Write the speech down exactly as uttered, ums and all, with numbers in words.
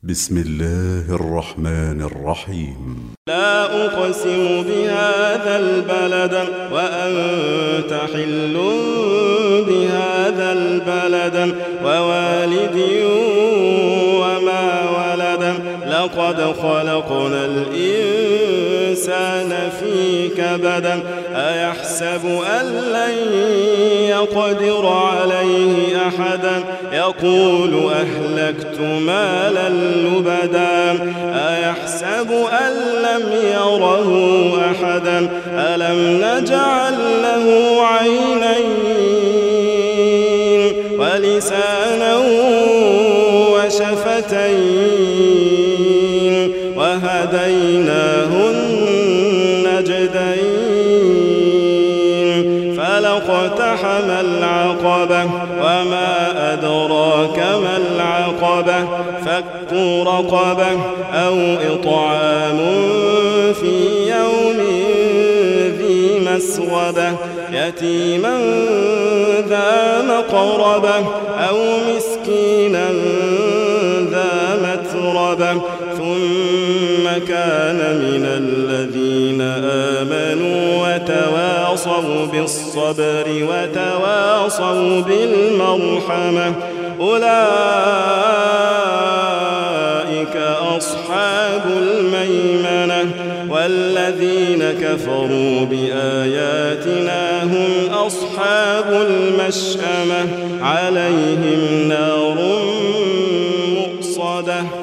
بسم الله الرحمن الرحيم. لا أقسم بهذا البلد وأنت حل بهذا البلد ووالد وما ولد لقد خلقنا الإنسان في كبد أيحسب أن لن يقدر عليه أحدا يقول أهلكت مالا لبدا أيحسب أن لم يره أحدا ألم نجعل له عينين ولسانا وشفتين وهديناه النجدين فلاقتحم العقبة وما أدراك ما العقبة فك رقبة أو إطعام في يوم ذي مسغبة يتيما ذا مقربة أو مسكينا ذا متربة ثم كان من الذين آمنوا وتواصوا بالصبر وتواصوا بالمرحمة أولئك أصحاب الميمنة والذين كفروا بآياتنا هم أصحاب المشأمة عليهم نار مؤصدة.